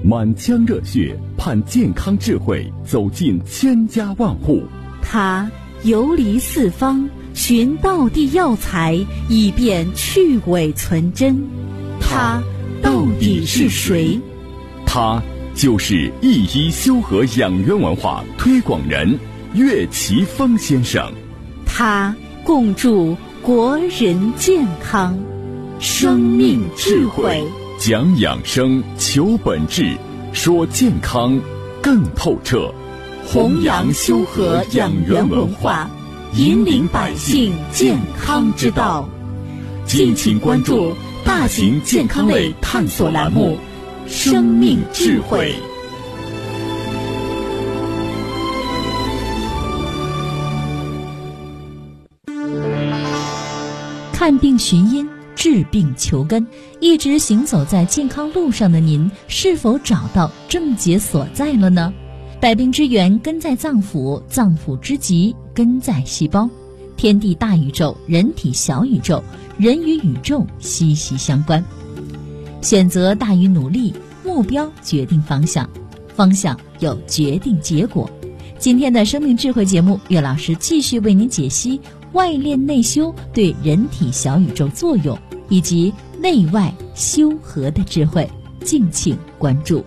满腔热血盼健康智慧走进千家万户。 他游离四方，寻道地药材，以便去伪存真。他到底是谁？ 他就是一一修和养元文化推广人岳奇峰先生。 他共筑国人健康，生命智慧， 讲养生，求本质，说健康更透彻， 弘扬修和养元文化，引领百姓健康之道。敬请关注大型健康类探索栏目《生命智慧》。 看病寻因，治病求根，一直行走在健康路上的您，是否找到症结所在了呢？百病之源根在脏腑，脏腑之极根在细胞。天地大宇宙，人体小宇宙，人与宇宙息息相关。选择大于努力，目标决定方向，方向有决定结果。今天的生命智慧节目，岳老师继续为您解析外练内修对人体小宇宙作用，以及内外修和的智慧，敬请关注。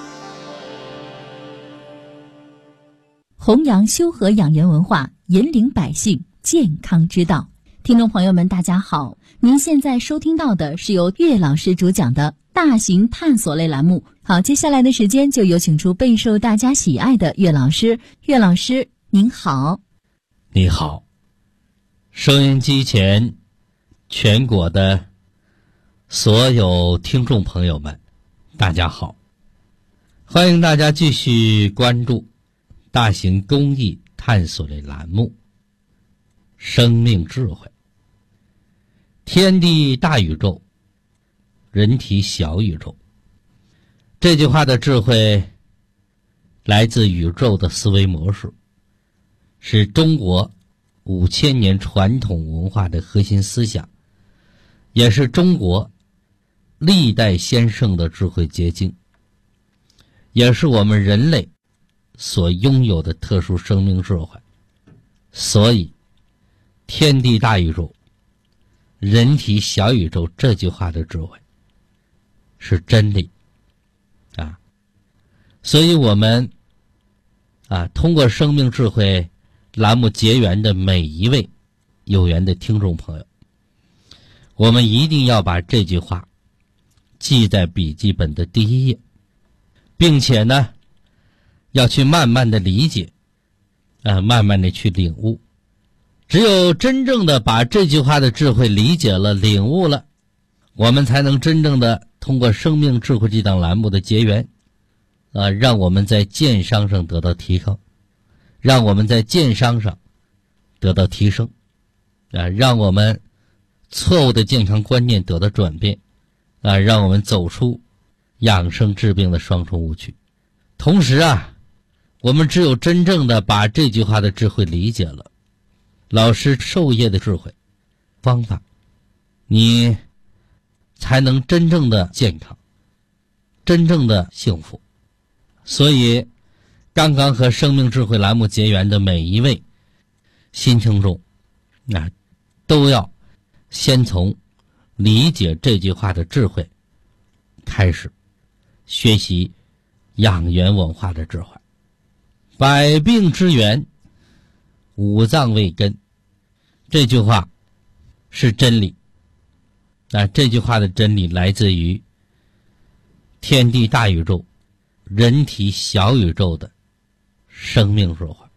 弘扬修和养元文化，引领百姓健康之道。听众朋友们大家好，您现在收听到的是由岳老师主讲的大型探索类栏目。好，接下来的时间就有请出备受大家喜爱的岳老师。岳老师您好。 你好，收音机前全国的所有听众朋友们大家好，欢迎大家继续关注大型公益探索类栏目生命智慧。天地大宇宙，人体小宇宙，这句话的智慧来自宇宙的思维模式，是中国5000年传统文化的核心思想，也是中国历代先圣的智慧结晶，也是我们人类所拥有的特殊生命智慧。所以天地大宇宙，人体小宇宙这句话的智慧是真理啊！所以我们通过生命智慧栏目结缘的每一位有缘的听众朋友，我们一定要把这句话记在笔记本的第一页，并且呢要去慢慢的理解慢慢的去领悟。只有真正的把这句话的智慧理解了，领悟了，我们才能真正的通过生命智慧这档栏目的结缘让我们在健商上得到提高，让我们在健商上得到提升让我们错误的健康观念得到转变让我们走出养生治病的双重误区。同时我们只有真正的把这句话的智慧理解了，老师授业的智慧方法，你才能真正的健康，真正的幸福。所以刚刚和生命智慧栏目结缘的每一位新听众都要先从理解这句话的智慧开始学习养元文化的智慧。百病之源，五脏为根，这句话是真理这句话的真理来自于天地大宇宙，人体小宇宙的生命智慧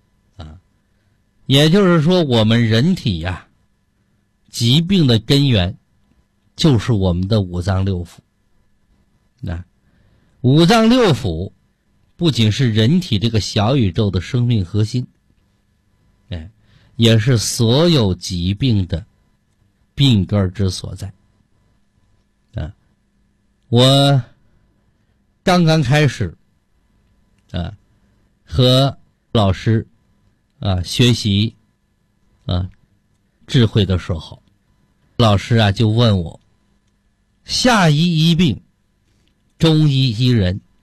也就是说，我们人体疾病的根源就是我们的五脏六腑五脏六腑不仅是人体这个小宇宙的生命核心也是所有疾病的病根之所在我刚刚开始和老师学习智慧的时候，老师就问我，下医医病，中医医人，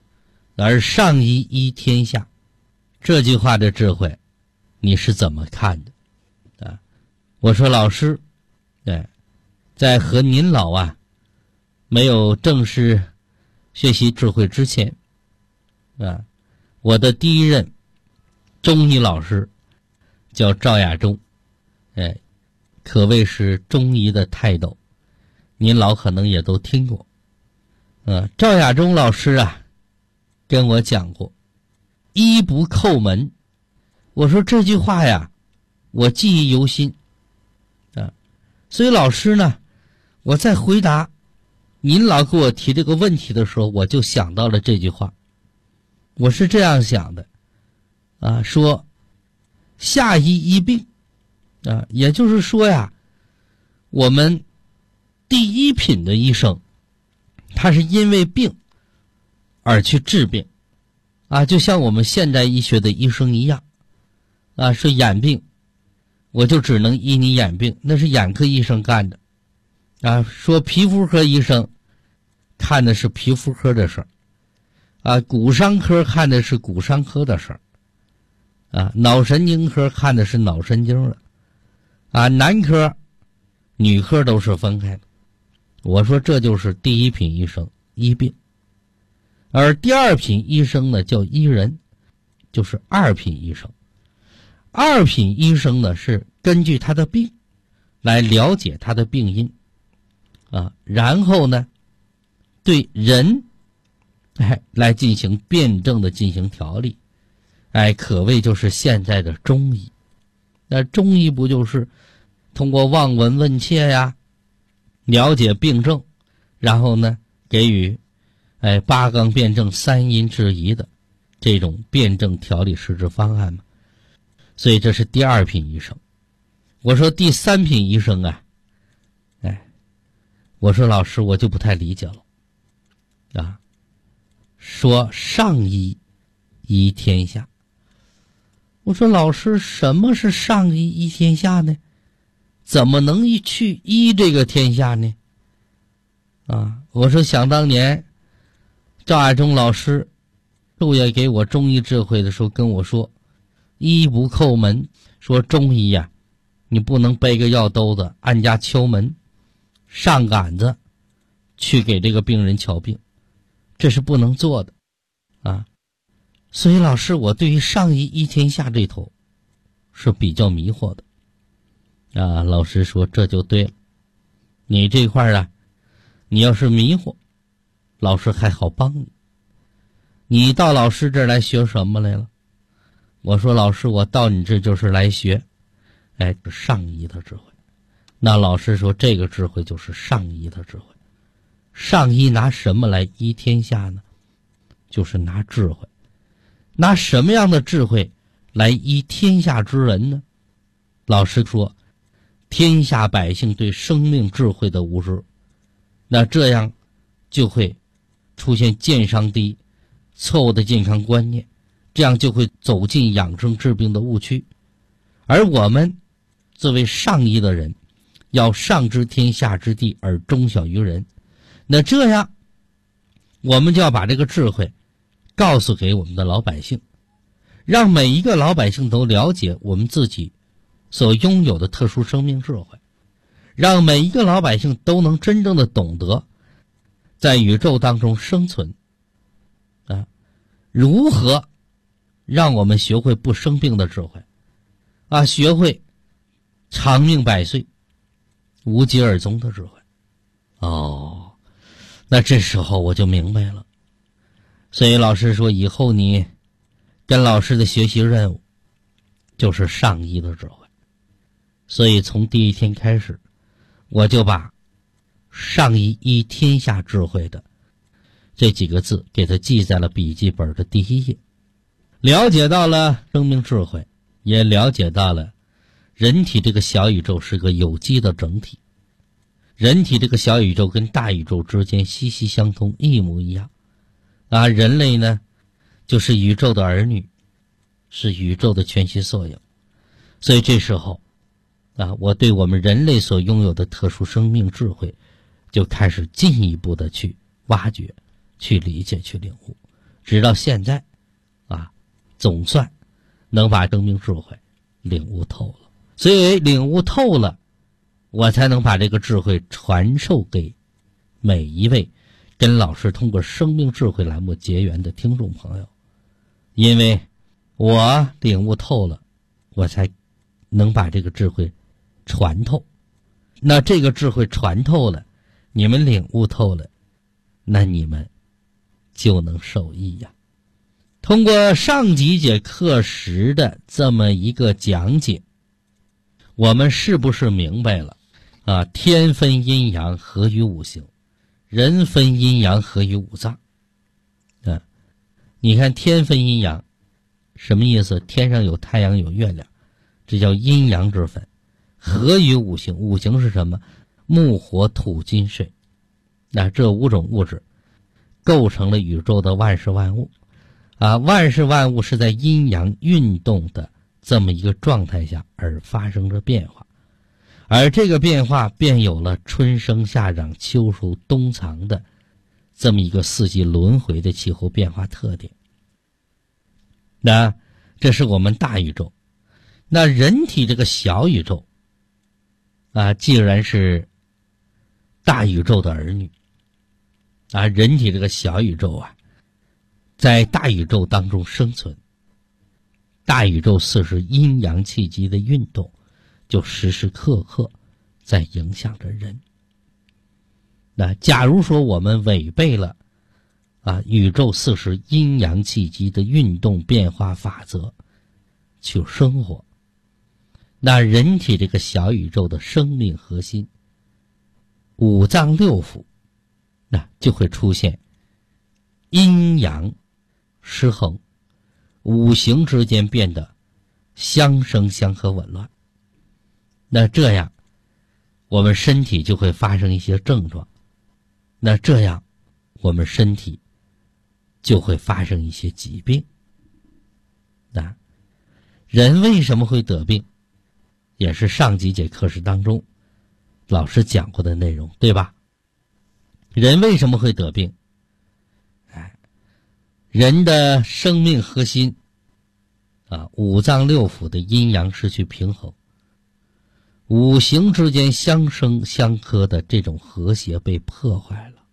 而上医医天下，这句话的智慧你是怎么看的啊？我说老师，在和您老没有正式学习智慧之前我的第一任中医老师叫赵亚中，可谓是中医的泰斗，您老可能也都听过。赵亚中老师跟我讲过医不叩门，我说这句话我记忆犹新所以老师呢，我在回答您老给我提这个问题的时候，我就想到了这句话。我是这样想的说下医医病也就是说我们第一品的医生他是因为病而去治病就像我们现代医学的医生一样说眼病我就只能医你眼病，那是眼科医生干的说皮肤科医生看的是皮肤科的事儿骨伤科看的是骨伤科的事儿脑神经科看的是脑神经的男科女科都是分开的。我说这就是第一品医生医病，而第二品医生呢叫医人，就是二品医生。二品医生呢是根据他的病来了解他的病因然后呢对人来进行辩证的进行调理可谓就是现在的中医。那中医不就是通过望闻问切了解病症，然后呢给予八纲辩证三因制宜的这种辩证调理实质方案嘛。所以这是第二品医生。我说第三品医生我说老师我就不太理解了说上医医天下。我说老师什么是上医医天下呢？怎么能去医这个天下呢？我说想当年赵亚中老师授业给我中医智慧的时候跟我说医不叩门，说中医你不能背个药兜子按家敲门上杆子去给这个病人瞧病，这是不能做的所以老师我对于上医医天下这头是比较迷惑的老师说这就对了，你这块你要是迷惑老师还好帮你。你到老师这儿来学什么来了？我说老师我到你这就是来学上医的智慧。那老师说这个智慧就是上医的智慧。上医拿什么来医天下呢？就是拿智慧。拿什么样的智慧来医天下之人呢？老师说天下百姓对生命智慧的无知，那这样就会出现健商低错误的健康观念，这样就会走进养生治病的误区。而我们作为上医的人要上知天下之地而中小于人，那这样我们就要把这个智慧告诉给我们的老百姓，让每一个老百姓都了解我们自己所拥有的特殊生命智慧，让每一个老百姓都能真正的懂得在宇宙当中生存如何让我们学会不生病的智慧学会长命百岁无疾而终的智慧。那这时候我就明白了。所以老师说以后你跟老师的学习任务就是上医的智慧。所以从第一天开始我就把上医医天下智慧的这几个字给它记在了笔记本的第一页。了解到了生命智慧，也了解到了人体这个小宇宙是个有机的整体，人体这个小宇宙跟大宇宙之间息息相通，一模一样人类呢就是宇宙的儿女，是宇宙的全息缩影。所以这时候我对我们人类所拥有的特殊生命智慧就开始进一步的去挖掘，去理解，去领悟。 直到现在总算能把生命智慧领悟透了。所以领悟透了，我才能把这个智慧传授给每一位跟老师通过生命智慧栏目结缘的听众朋友。因为我领悟透了，我才能把这个智慧传透。那这个智慧传透了，你们领悟透了，那你们就能受益呀。通过上几节课时的这么一个讲解，我们是不是明白了天分阴阳合于五行，人分阴阳合于五脏你看天分阴阳什么意思？天上有太阳有月亮，这叫阴阳之分。合于五行，五行是什么？木火土金水，那这五种物质构成了宇宙的万事万物万事万物是在阴阳运动的这么一个状态下而发生着变化，而这个变化便有了春生夏长秋熟冬藏的这么一个四季轮回的气候变化特点。那这是我们大宇宙。那人体这个小宇宙既然是大宇宙的儿女人体这个小宇宙在大宇宙当中生存，大宇宙四时阴阳气机的运动就时时刻刻在影响着人。那假如说我们违背了宇宙四时阴阳气机的运动变化法则去生活，那人体这个小宇宙的生命核心五脏六腑那就会出现阴阳失衡，五行之间变得相生相克紊乱。那这样我们身体就会发生一些症状，那这样我们身体就会发生一些疾病。那人为什么会得病，也是上几节课时当中老师讲过的内容，对吧？人为什么会得病？人的生命核心五脏六腑的阴阳失去平衡，五行之间相生相克的这种和谐被破坏了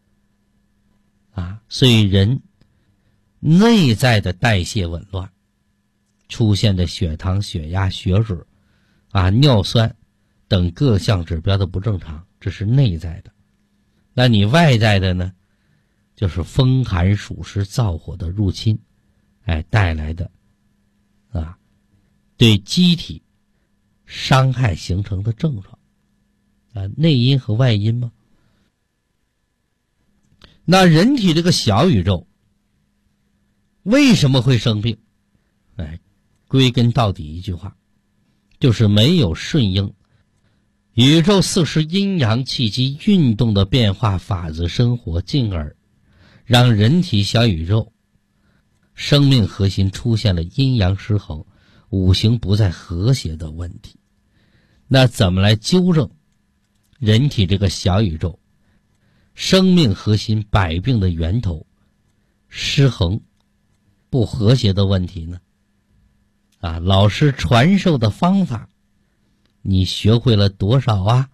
所以人内在的代谢紊乱，出现的血糖血压血脂尿酸等各项指标的不正常，这是内在的。那你外在的呢，就是风寒暑湿燥火的入侵带来的对机体伤害形成的症状内因和外因吗？那人体这个小宇宙为什么会生病？归根到底一句话，就是没有顺应宇宙四时阴阳气机运动的变化法则生活，进而让人体小宇宙生命核心出现了阴阳失衡，五行不再和谐的问题。那怎么来纠正人体这个小宇宙生命核心百病的源头失衡不和谐的问题呢？老师传授的方法你学会了多少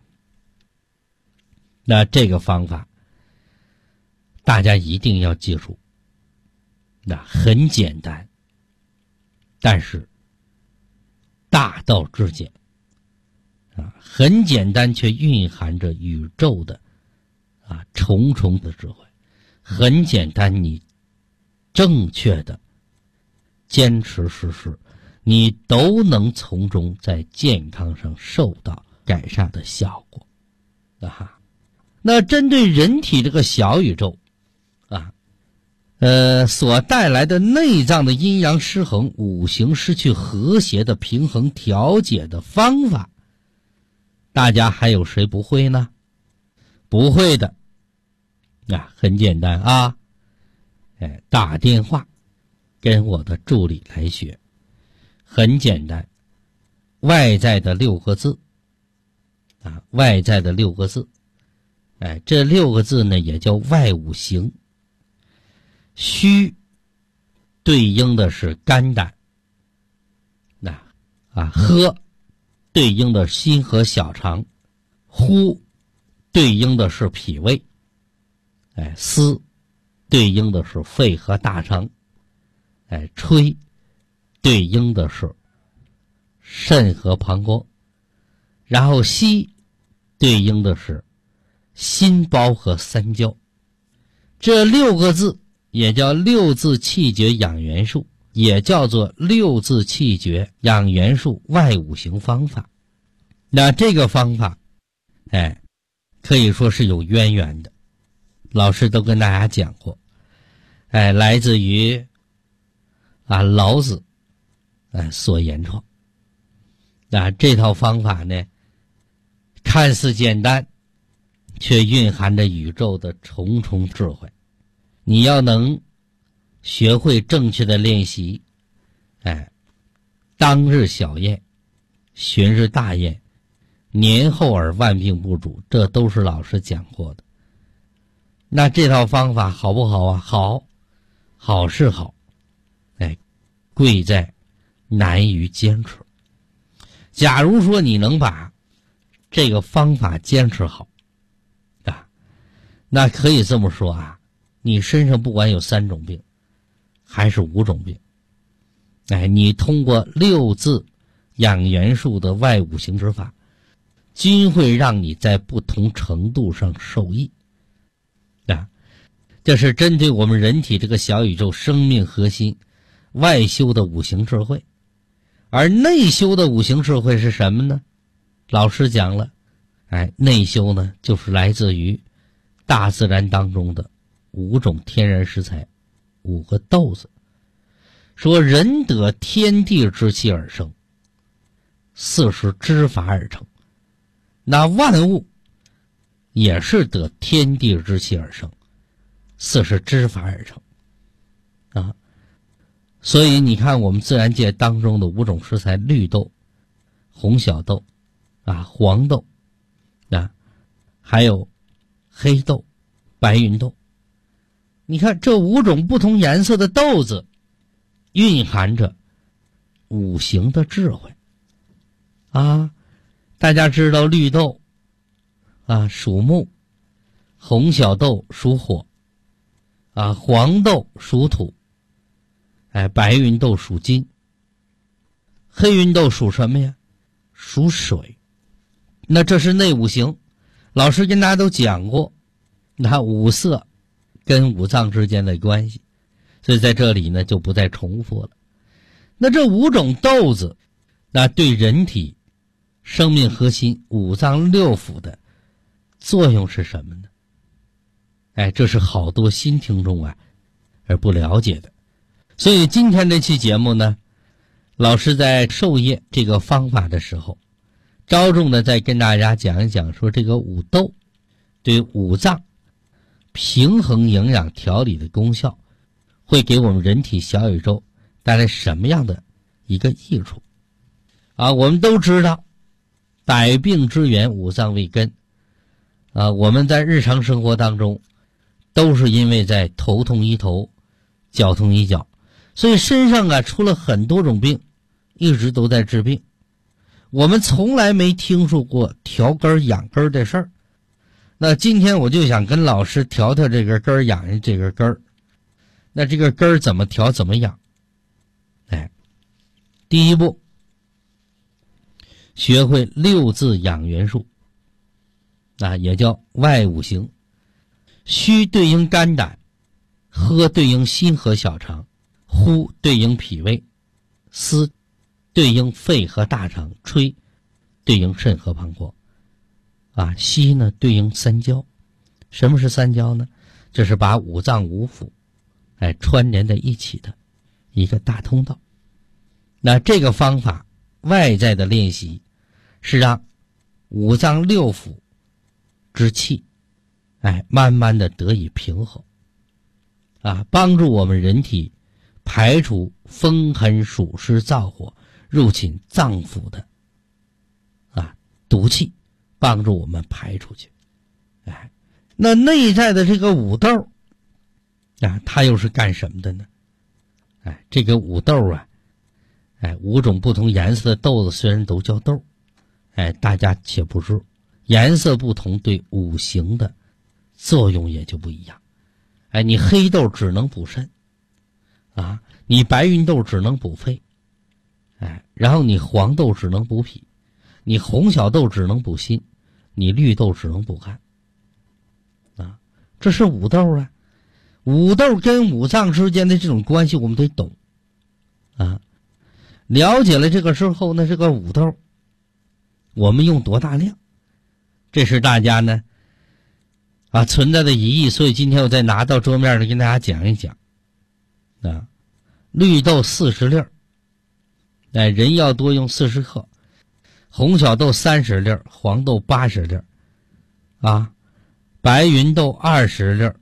那这个方法大家一定要记住，那很简单，但是大道至简很简单，却蕴含着宇宙的重重的智慧。很简单，你正确的坚持实施，你都能从中在健康上受到改善的效果那针对人体这个小宇宙所带来的内脏的阴阳失衡，五行失去和谐的平衡调节的方法，大家还有谁不会呢？不会的很简单打电话跟我的助理来学，很简单，外在的6个字外在的6个字这6个字呢也叫外五行。虚对应的是肝胆，喝对应的心和小肠，呼对应的是脾胃，思对应的是肺和大肠，吹对应的是肾和膀胱，然后吸对应的是心包和三焦。这6个字也叫六字气绝养元术，也叫做六字气绝养元术外五行方法。那这个方法可以说是有渊源的，老师都跟大家讲过，来自于老子所言创。这套方法呢，看似简单，却蕴含着宇宙的重重智慧。你要能学会正确的练习，当日小验，旬日大验，年后而万病不主，这都是老师讲过的。那这套方法好不好啊？好，好是好，贵在难于坚持。假如说你能把这个方法坚持好那可以这么说你身上不管有3种病还是5种病，你通过6字养元术的外五行之法，均会让你在不同程度上受益。这是针对我们人体这个小宇宙生命核心外修的五行智慧。而内修的五行智慧是什么呢？老师讲了，内修呢就是来自于大自然当中的5种天然食材，5个豆子。说人得天地之气而生，4是之法而成。那万物也是得天地之气而生，4是之法而成所以你看我们自然界当中的5种食材，绿豆、红小豆黄豆还有黑豆、白芸豆。你看这5种不同颜色的豆子蕴含着五行的智慧大家知道绿豆属木，红小豆属火黄豆属土，白芸豆属金，黑芸豆属什么呀？属水。那这是内五行，老师跟大家都讲过，那五色跟五脏之间的关系，所以在这里呢就不再重复了。那这5种豆子，那对人体生命核心五脏六腑的作用是什么呢？这是好多新听众而不了解的。所以今天这期节目呢，老师在授业这个方法的时候，着重的再跟大家讲一讲，说这个五豆对五脏平衡营养调理的功效，会给我们人体小宇宙带来什么样的一个益处我们都知道百病之源五脏为根我们在日常生活当中都是因为在头痛医头，脚痛医脚，所以身上出了很多种病，一直都在治病。我们从来没听说过调根养根的事儿。那今天我就想跟老师调调这个根养这个根。那这个根怎么调怎么养？第一步，学会6字养元术也叫外五行。虚对应肝胆，喝对应心和小肠，呼对应脾胃，思对应肺和大肠，吹对应肾和膀胱吸呢对应三焦。什么是三焦呢？这是把五脏五腑串联在一起的一个大通道。那这个方法外在的练习是让五脏六腑之气慢慢的得以平衡帮助我们人体排除风寒暑湿燥火入侵脏腑的毒气，帮助我们排出去。那内在的这个五豆它又是干什么的呢？ 这个五豆啊，5种不同颜色的豆子虽然都叫豆，大家且不知颜色不同对五行的作用也就不一样。你黑豆只能补肾啊，你白芸豆只能补肺，然后你黄豆只能补脾，你红小豆只能补心，你绿豆只能补肝啊。这是五豆啊，五豆跟五脏之间的这种关系我们得懂啊。了解了这个之后呢，这个五豆我们用多大量，这是大家呢存在的疑义，所以今天我再拿到桌面上跟大家讲一讲啊。绿豆40粒，人要多用40克，红小豆30粒，黄豆80粒啊，白芸豆20粒，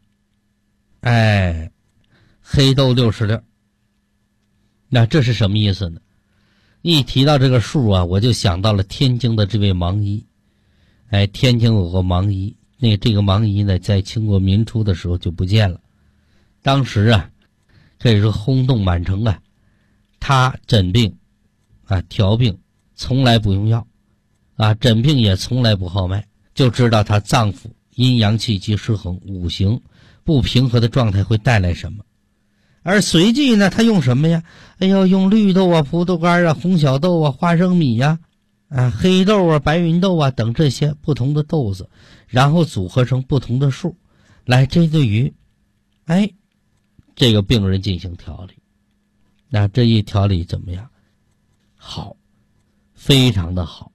黑豆60粒。那这是什么意思呢？一提到这个数啊，我就想到了天津的这位盲医。天津有个盲医，这个盲医呢，在清国民初的时候就不见了。当时啊，可以说轰动满城啊。他诊病调病从来不用药诊病也从来不号脉，就知道他脏腑阴阳气机失衡，五行不平和的状态会带来什么。而随即呢，他用什么呀？用绿豆啊、葡萄干啊、红小豆啊、花生米呀、黑豆啊、白芸豆啊等这些不同的豆子，然后组合成不同的数，来针对于这个病人进行调理。那这一调理怎么样？好，非常的好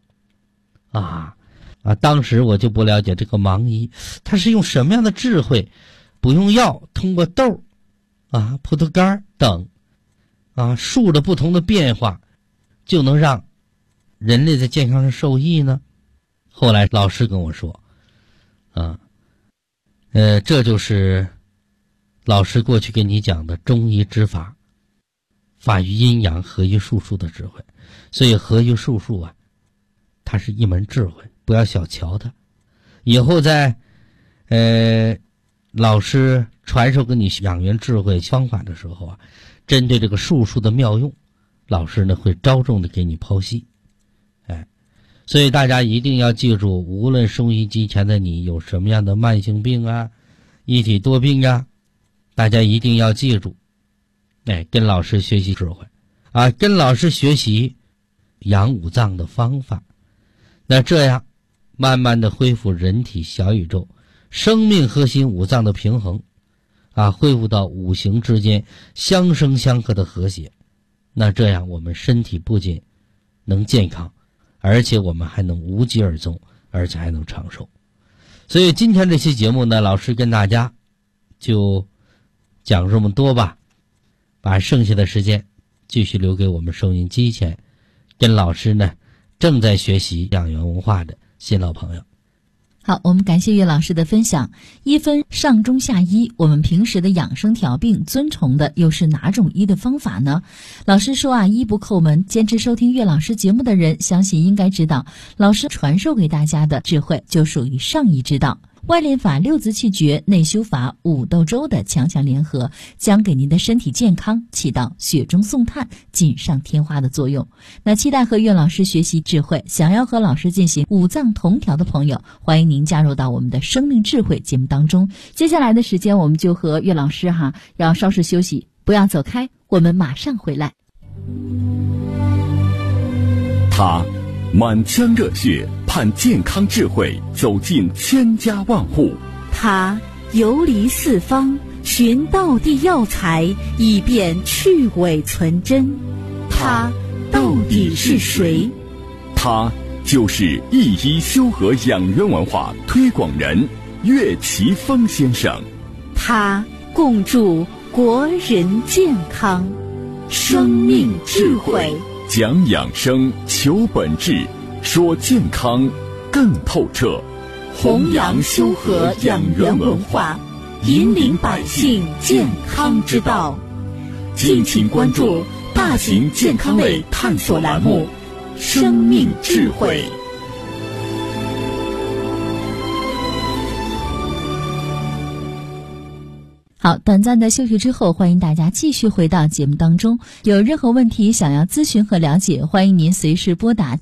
当时我就不了解这个盲医他是用什么样的智慧，不用药，通过豆葡萄干等数的不同的变化，就能让人类在健康上受益呢？后来老师跟我说这就是老师过去跟你讲的中医之法，法于阴阳，合于术数的智慧。所以合于术数它是一门智慧，不要小瞧它。以后在老师传授给你养元智慧方法的时候针对这个术数的妙用，老师呢会着重的给你剖析。所以大家一定要记住，无论收音机前的你有什么样的慢性病一体多病大家一定要记住跟老师学习智慧跟老师学习养五脏的方法。那这样慢慢的恢复人体小宇宙生命核心五脏的平衡恢复到五行之间相生相克的和谐。那这样我们身体不仅能健康，而且我们还能无疾而终，而且还能长寿。所以今天这期节目呢，老师跟大家就讲这么多吧，把剩下的时间继续留给我们收音机前跟老师呢正在学习养元文化的新老朋友。 好，我们感谢岳老师的分享。一分上中下医，我们平时的养生调病遵从的又是哪种医的方法呢？老师说医不叩门，坚持收听岳老师节目的人，相信应该知道，老师传授给大家的智慧就属于上医之道。外练法、六字气诀、内修法、五豆粥的强强联合，将给您的身体健康起到雪中送炭、锦上添花的作用。那期待和岳老师学习智慧，想要和老师进行五脏同调的朋友，欢迎您加入到我们的生命智慧节目当中。接下来的时间，我们就和岳老师要稍事休息，不要走开，我们马上回来。 他满腔热血，盼健康智慧走进千家万户。 他游离四方，寻道地药材，以便去伪存真。他到底是谁？ 他就是一医修和养元文化推广人岳奇峰先生。 他共筑国人健康，生命智慧， 讲养生，求本质，说健康更透彻， 弘扬修和养元文化，引领百姓健康之道。敬请关注大型健康类探索栏目《生命智慧》。 好，短暂的休息之后，欢迎大家继续回到节目当中。有任何问题想要咨询和了解，欢迎您随时拨打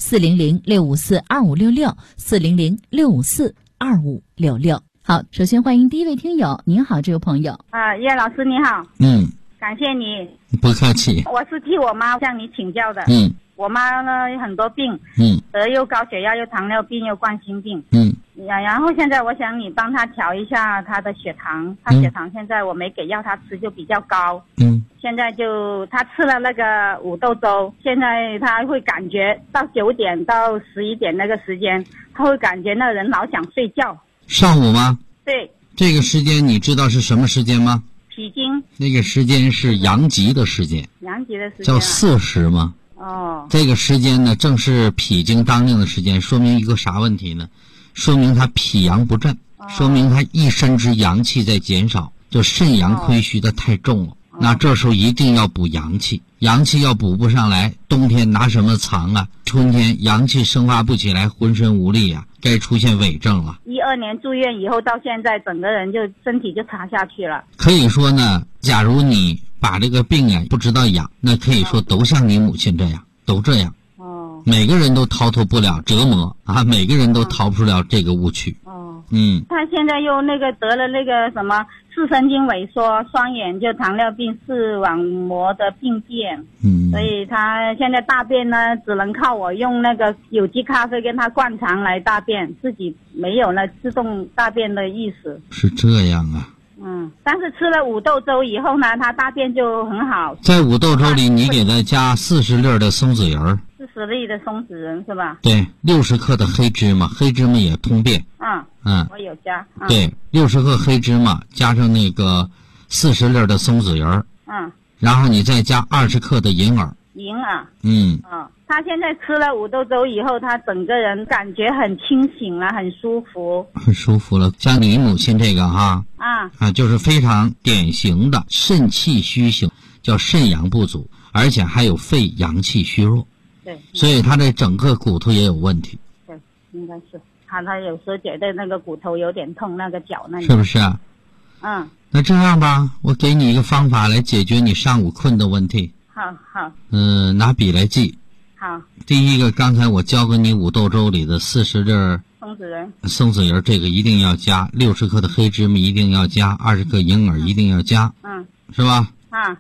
400-654-2566，400-654-2566。好，首先欢迎第一位听友。您好，这位朋友。 叶老师你好。感谢你。 不客气。 我是替我妈向你请教的。我妈呢有很多病，得又高血压又糖尿病又冠心病，然后现在我想你帮她调一下她的血糖，她血糖现在我没给药她吃就比较高，现在就她吃了那个五豆粥，现在她会感觉到9点到11点那个时间，她会感觉那人老想睡觉。 上午吗？ 对。 这个时间你知道是什么时间吗？ 脾经。 那个时间是阳极的时间。 阳极的时间。 叫巳时吗？这个时间呢，正是脾经当令的时间，说明一个啥问题呢？说明他脾阳不振，说明他一身之阳气在减少，就肾阳亏虚的太重了。那这时候一定要补阳气，阳气要补不上来，冬天拿什么藏啊？春天阳气生发不起来，浑身无力啊，该出现痿症了。 12年住院以后到现在，整个人就身体就差下去了。 可以说呢，假如你把这个病啊不知道养，那可以说都像你母亲这样，都这样。每个人都逃脱不了折磨啊，每个人都逃不出了这个误区。 他现在又那个得了那个什么视神经萎缩，双眼就糖尿病视网膜的病变。所以他现在大便呢，只能靠我用那个有机咖啡跟他灌肠来大便，自己没有了自动大便的意识。 是这样啊。 但是吃了五豆粥以后呢，他大便就很好。 在五豆粥里你给他加40粒的松子仁 ，40粒的松子仁是吧？ 对，60克的黑芝麻，黑芝麻也通便。 我有加。 对，60克黑芝麻加上那个40粒的松子仁。然后你再加20克的银耳。 银耳。他现在吃了五豆粥以后，他整个人感觉很清醒了，很舒服。 很舒服了。像你母亲这个哈，就是非常典型的肾气虚型，叫肾阳不足，而且还有肺阳气虚弱。 对。 所以他这整个骨头也有问题。 对，应该是。他有时候觉得那个骨头有点痛，那个脚那里。 是不是啊？那这样吧，我给你一个方法来解决你上午困的问题。 好。 拿笔来记。 好。 第一个，刚才我教给你五豆粥里的40粒松子仁，这个一定要加，60克的黑芝麻一定要加，20克银耳一定要加。是吧？ 好。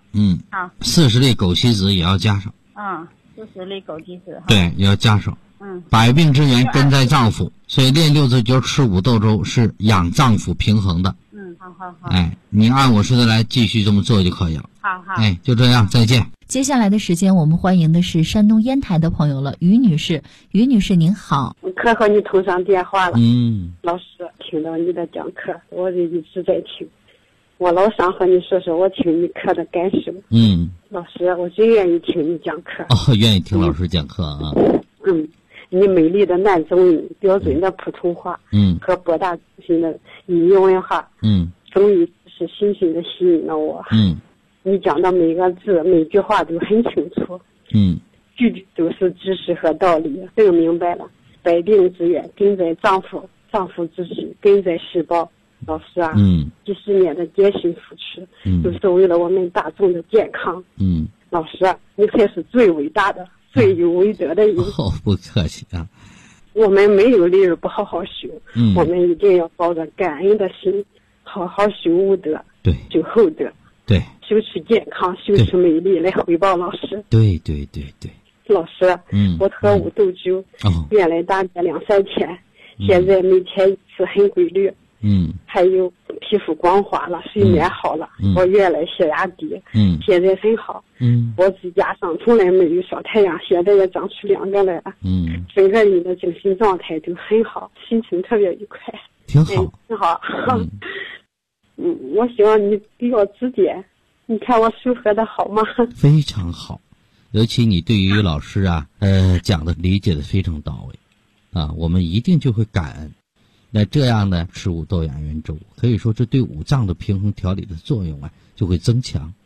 40粒枸杞子也要加上。 40粒枸杞子。 对，也要加上。百病之源根在脏腑，所以练六字诀吃五豆粥是养脏腑平衡的。 好。 你按我说的来，继续这么做就可以了。 好。 就这样，再见。 接下来的时间，我们欢迎的是山东烟台的朋友了，于女士。于女士您好。 可和你通上电话了。老师，听到你的讲课，我就一直在听。我老想和你说说我听你课的感受。老师，我最愿意听你讲课。 愿意听老师讲课啊。 你美丽的男中音，标准的普通话，和博大精深的语言文化，终于是深深的吸引了我。你讲的每个字每句话都很清楚，句句都是知识和道理，更明白了。百病之源根在脏腑，脏腑之治根在细胞。老师啊，几十年的艰辛付出，都是为了我们大众的健康。老师啊，你才是最伟大的、最有伟德的人。 不客气啊。 我们没有理由不好好修，我们一定要抱着感恩的心，好好修武德， 对， 修厚德， 对， 修出健康，修出美丽来回报老师。 对。 老师，我喝五豆粥，原来大概2-3天，现在每天一次很规律。还有皮肤光滑了，睡眠好了，我原来血压低，现在很好。我指甲上从来没有晒太阳，现在也长出2个来了。整个人的精神状态都很好，心情特别愉快。 挺好。 挺好。我希望你给我指点，你看我修合的好吗？ 非常好，尤其你对于老师啊，讲的理解的非常到位，啊，我们一定就会感恩。那这样呢，吃五豆养元粥，可以说这对五脏的平衡调理的作用啊就会增强。